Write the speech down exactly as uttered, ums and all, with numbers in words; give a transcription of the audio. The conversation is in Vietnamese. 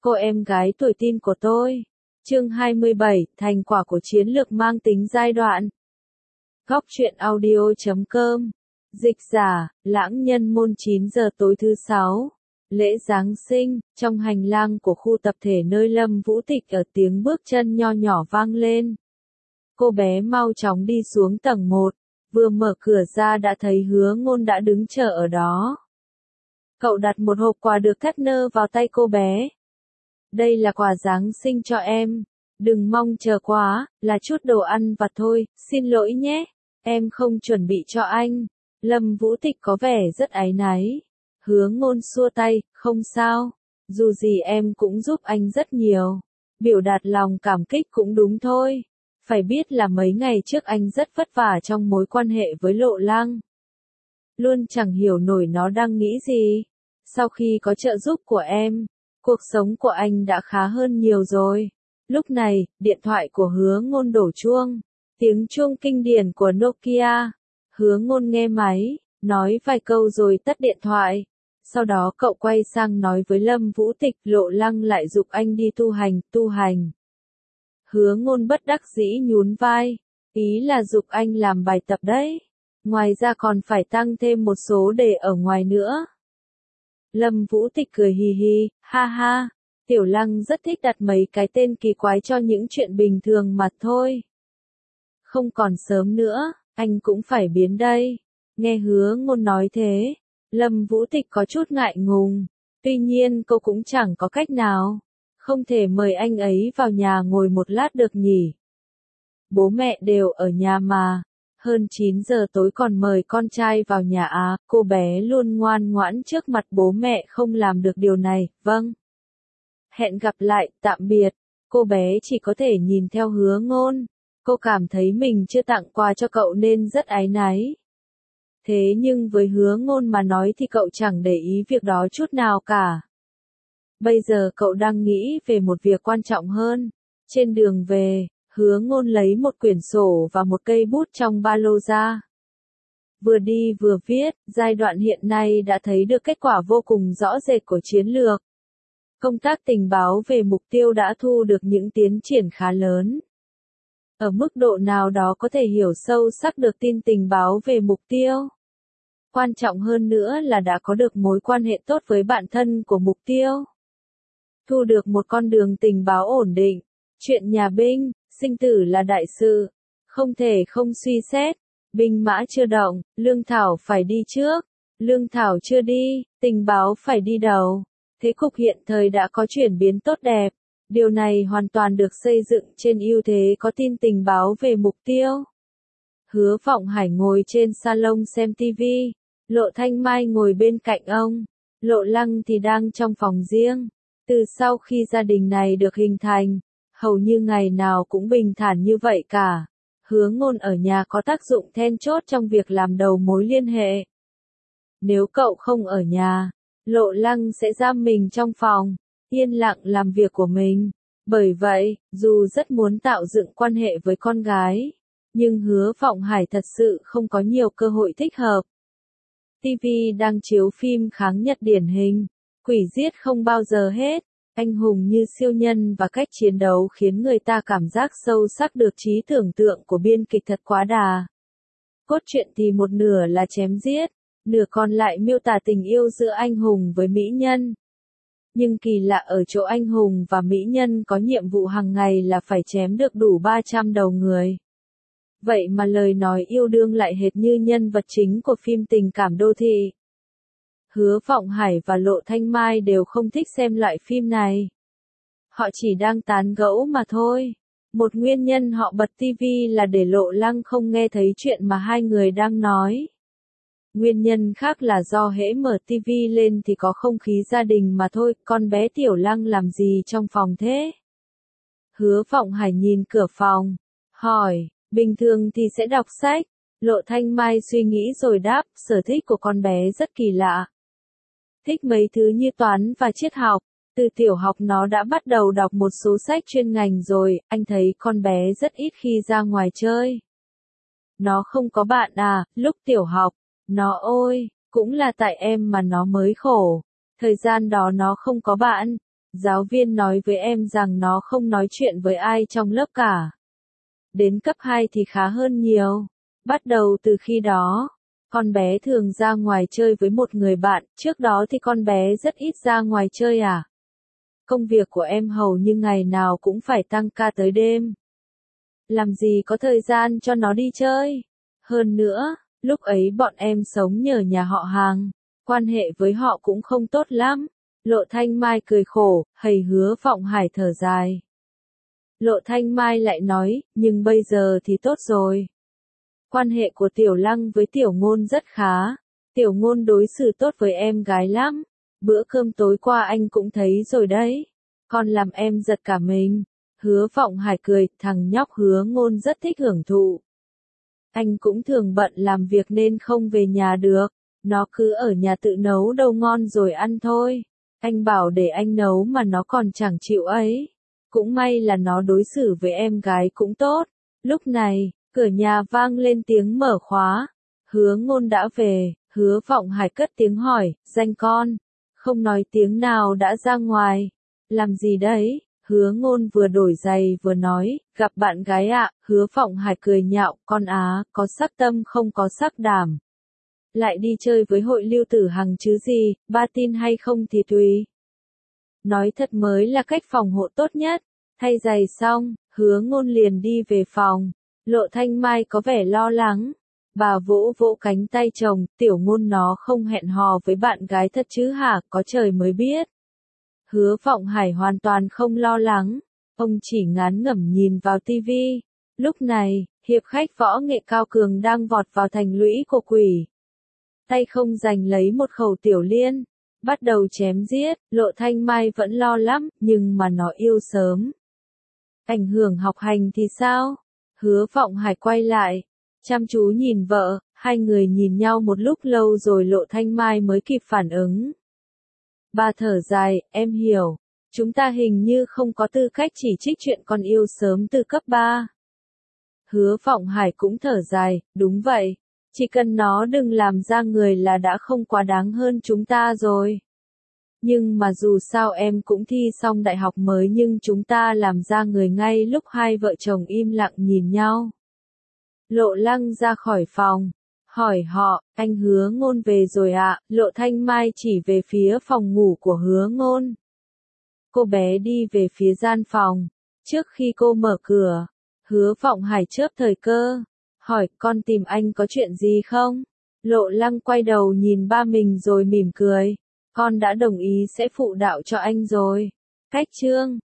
cô em gái tuổi teen của tôi. Chương hai mươi bảy, thành quả của chiến lược mang tính giai đoạn. Góc truyện audio chấm com. Dịch giả, Lãng Nhân Môn chín giờ tối thứ sáu. Lễ Giáng sinh, trong hành lang của khu tập thể nơi Lâm Vũ Tịch ở tiếng bước chân nho nhỏ vang lên. Cô bé mau chóng đi xuống tầng một, vừa mở cửa ra đã thấy Hứa Ngôn đã đứng chờ ở đó. Cậu đặt một hộp quà được thắt nơ vào tay cô bé. Đây là quà Giáng sinh cho em. Đừng mong chờ quá, là chút đồ ăn vặt thôi, xin lỗi nhé. Em không chuẩn bị cho anh. Lâm Vũ Tịch có vẻ rất áy náy. Hứa Ngôn xua tay, không sao. Dù gì em cũng giúp anh rất nhiều. Biểu đạt lòng cảm kích cũng đúng thôi. Phải biết là mấy ngày trước anh rất vất vả trong mối quan hệ với Lộ Lăng. Luôn chẳng hiểu nổi nó đang nghĩ gì. Sau khi có trợ giúp của em, cuộc sống của anh đã khá hơn nhiều rồi. Lúc này, điện thoại của Hứa Ngôn đổ chuông. Tiếng chuông kinh điển của Nokia. Hứa Ngôn nghe máy, nói vài câu rồi tắt điện thoại. Sau đó cậu quay sang nói với Lâm Vũ Tịch, Lộ Lăng lại giục anh đi tu hành, tu hành. Hứa Ngôn bất đắc dĩ nhún vai. Ý là giục anh làm bài tập đấy. Ngoài ra còn phải tăng thêm một số đề ở ngoài nữa. Lâm Vũ Tịch cười hì hì, ha ha. Tiểu Lăng rất thích đặt mấy cái tên kỳ quái cho những chuyện bình thường mà thôi. Không còn sớm nữa, anh cũng phải biến đây. Nghe Hứa Ngôn nói thế, Lâm Vũ Tịch có chút ngại ngùng. Tuy nhiên cô cũng chẳng có cách nào. Không thể mời anh ấy vào nhà ngồi một lát được nhỉ. Bố mẹ đều ở nhà mà. Hơn chín giờ tối còn mời con trai vào nhà à, cô bé luôn ngoan ngoãn trước mặt bố mẹ không làm được điều này, vâng. Hẹn gặp lại, tạm biệt. Cô bé chỉ có thể nhìn theo Hứa Ngôn. Cô cảm thấy mình chưa tặng quà cho cậu nên rất áy náy. Thế nhưng với Hứa Ngôn mà nói thì cậu chẳng để ý việc đó chút nào cả. Bây giờ cậu đang nghĩ về một việc quan trọng hơn. Trên đường về, Hứa Ngôn lấy một quyển sổ và một cây bút trong ba lô ra. Vừa đi vừa viết, giai đoạn hiện nay đã thấy được kết quả vô cùng rõ rệt của chiến lược. Công tác tình báo về mục tiêu đã thu được những tiến triển khá lớn. Ở mức độ nào đó có thể hiểu sâu sắc được tin tình báo về mục tiêu. Quan trọng hơn nữa là đã có được mối quan hệ tốt với bạn thân của mục tiêu. Thu được một con đường tình báo ổn định. Chuyện nhà binh, sinh tử là đại sự. Không thể không suy xét. Binh mã chưa động, lương thảo phải đi trước. Lương thảo chưa đi, tình báo phải đi đầu. Thế cục hiện thời đã có chuyển biến tốt đẹp. Điều này hoàn toàn được xây dựng trên ưu thế có tin tình báo về mục tiêu. Hứa Vọng Hải ngồi trên salon xem tivi. Lộ Thanh Mai ngồi bên cạnh ông. Lộ Lăng thì đang trong phòng riêng. Từ sau khi gia đình này được hình thành, hầu như ngày nào cũng bình thản như vậy cả. Hứa Ngôn ở nhà có tác dụng then chốt trong việc làm đầu mối liên hệ. Nếu cậu không ở nhà, Lộ Lăng sẽ giam mình trong phòng, yên lặng làm việc của mình. Bởi vậy, dù rất muốn tạo dựng quan hệ với con gái, nhưng Hứa Vọng Hải thật sự không có nhiều cơ hội thích hợp. ti vi đang chiếu phim kháng Nhật điển hình, quỷ giết không bao giờ hết, anh hùng như siêu nhân và cách chiến đấu khiến người ta cảm giác sâu sắc được trí tưởng tượng của biên kịch thật quá đà. Cốt truyện thì một nửa là chém giết, nửa còn lại miêu tả tình yêu giữa anh hùng với mỹ nhân. Nhưng kỳ lạ ở chỗ anh hùng và mỹ nhân có nhiệm vụ hàng ngày là phải chém được đủ ba trăm đầu người. Vậy mà lời nói yêu đương lại hệt như nhân vật chính của phim tình cảm đô thị. Hứa Vọng Hải và Lộ Thanh Mai đều không thích xem loại phim này. Họ chỉ đang tán gẫu mà thôi. Một nguyên nhân họ bật tivi là để Lộ Lăng không nghe thấy chuyện mà hai người đang nói. Nguyên nhân khác là do hễ mở tivi lên thì có không khí gia đình mà thôi, con bé Tiểu Lăng làm gì trong phòng thế? Hứa Vọng Hải nhìn cửa phòng, hỏi, bình thường thì sẽ đọc sách. Lộ Thanh Mai suy nghĩ rồi đáp, sở thích của con bé rất kỳ lạ. Thích mấy thứ như toán và triết học. Từ tiểu học nó đã bắt đầu đọc một số sách chuyên ngành rồi, anh thấy con bé rất ít khi ra ngoài chơi. Nó không có bạn à, lúc tiểu học. Nó ôi, cũng là tại em mà nó mới khổ. Thời gian đó nó không có bạn. Giáo viên nói với em rằng nó không nói chuyện với ai trong lớp cả. Đến cấp hai thì khá hơn nhiều. Bắt đầu từ khi đó, con bé thường ra ngoài chơi với một người bạn, trước đó thì con bé rất ít ra ngoài chơi à. Công việc của em hầu như ngày nào cũng phải tăng ca tới đêm. Làm gì có thời gian cho nó đi chơi. Hơn nữa, lúc ấy bọn em sống nhờ nhà họ hàng, quan hệ với họ cũng không tốt lắm. Lộ Thanh Mai cười khổ, hầy Hứa Vọng Hải thở dài. Lộ Thanh Mai lại nói, nhưng bây giờ thì tốt rồi. Quan hệ của Tiểu Lăng với Tiểu Ngôn rất khá. Tiểu Ngôn đối xử tốt với em gái lắm. Bữa cơm tối qua anh cũng thấy rồi đấy. Còn làm em giật cả mình. Hứa Vọng Hải cười, thằng nhóc Hứa Ngôn rất thích hưởng thụ. Anh cũng thường bận làm việc nên không về nhà được. Nó cứ ở nhà tự nấu đâu ngon rồi ăn thôi. Anh bảo để anh nấu mà nó còn chẳng chịu ấy. Cũng may là nó đối xử với em gái cũng tốt. Lúc này, cửa nhà vang lên tiếng mở khóa. Hứa Ngôn đã về, Hứa Vọng Hải cất tiếng hỏi, danh con. Không nói tiếng nào đã ra ngoài. Làm gì đấy? Hứa Ngôn vừa đổi giày vừa nói, gặp bạn gái ạ. Hứa Vọng Hải cười nhạo, con á, có sắc tâm không có sắc đảm. Lại đi chơi với Hội Lưu Tử Hằng chứ gì, ba tin hay không thì tùy. Nói thật mới là cách phòng hộ tốt nhất. Thay giày xong, Hứa Ngôn liền đi về phòng. Lộ Thanh Mai có vẻ lo lắng. Bà vỗ vỗ cánh tay chồng, Tiểu Ngôn nó không hẹn hò với bạn gái thật chứ hả, có trời mới biết. Hứa Vọng Hải hoàn toàn không lo lắng. Ông chỉ ngán ngẩm nhìn vào tivi. Lúc này, hiệp khách võ nghệ cao cường đang vọt vào thành lũy của quỷ. Tay không giành lấy một khẩu tiểu liên. Bắt đầu chém giết, Lộ Thanh Mai vẫn lo lắm, nhưng mà nó yêu sớm. Ảnh hưởng học hành thì sao? Hứa Vọng Hải quay lại, chăm chú nhìn vợ, hai người nhìn nhau một lúc lâu rồi Lộ Thanh Mai mới kịp phản ứng. Bà thở dài, em hiểu, chúng ta hình như không có tư cách chỉ trích chuyện con yêu sớm từ cấp ba. Hứa Vọng Hải cũng thở dài, đúng vậy, chỉ cần nó đừng làm ra người là đã không quá đáng hơn chúng ta rồi. Nhưng mà dù sao em cũng thi xong đại học mới nhưng chúng ta làm ra người ngay lúc hai vợ chồng im lặng nhìn nhau. Lộ Lăng ra khỏi phòng, hỏi họ, anh Hứa Ngôn về rồi ạ, Lộ Thanh Mai chỉ về phía phòng ngủ của Hứa Ngôn. Cô bé đi về phía gian phòng, trước khi cô mở cửa, Hứa Vọng Hải chớp thời cơ, hỏi con tìm anh có chuyện gì không? Lộ Lăng quay đầu nhìn ba mình rồi mỉm cười, con đã đồng ý sẽ phụ đạo cho anh rồi. Cách chương